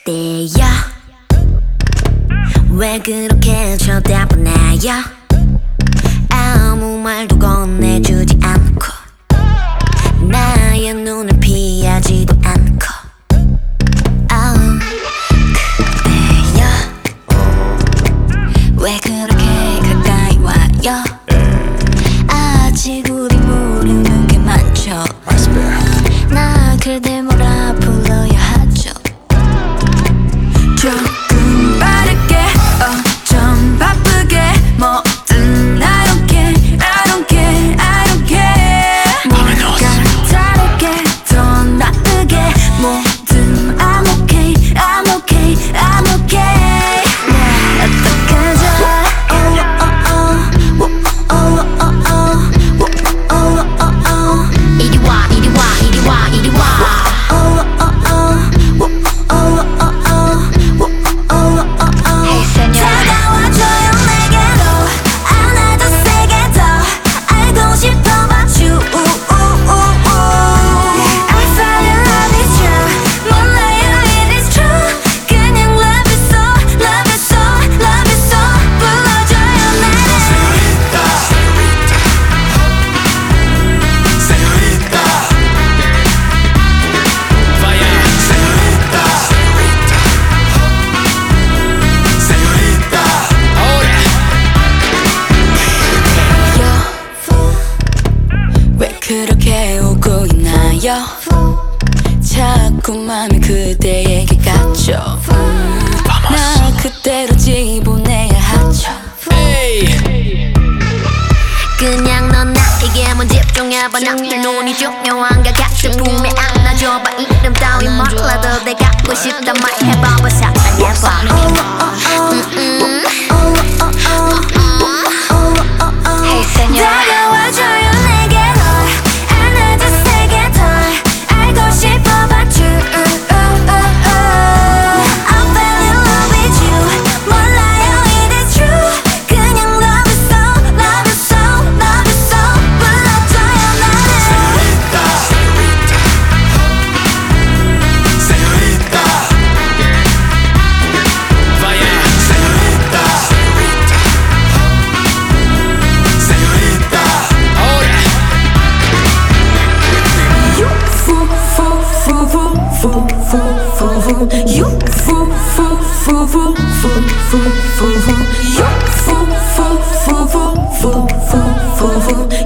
그대여 왜 그렇게 쳐다보나요? 아무 말도 건네주지 않고 나의 눈을 피하지도 않고 그대여 왜 그렇게 가까이 와요? 아직 우리 모르는 게 많죠. 나 그대 뭐라 불러야 하죠? 조금 빠르게 좀 바쁘게 뭐든 I don't care I don't care I don't care 뭔가 다르게 더 나쁘게 뭐든 I'm okay I'm okay I'm okay 어떡하죠? 이리 와 이리 와 이리 와 이리 와 그렇게 오고 있나요? 자꾸 맘이 그대에게 갔죠. 나 그대로 집어내야 하죠. 그냥 넌 나에게만 집중해봐. 나의 눈이 중요한 것 같아. 품에 안아줘봐. 이름 따위 몰라도 내가 갖고 싶단 말 해봐봐. 사랑해봐. Hey señora 다가와줘요 내게 널 안아줘 세게 덜 알고 싶어봐 줄 I fell in love with you 몰라요 it is true 그냥 love it so love it so love it so 불러줘요 나를 Señorita Vaya Señorita Señorita Ahora You fool fool fool fool fool fool fool You fool fool fool fool fool fool fool You fool fool fool fool fool fool fool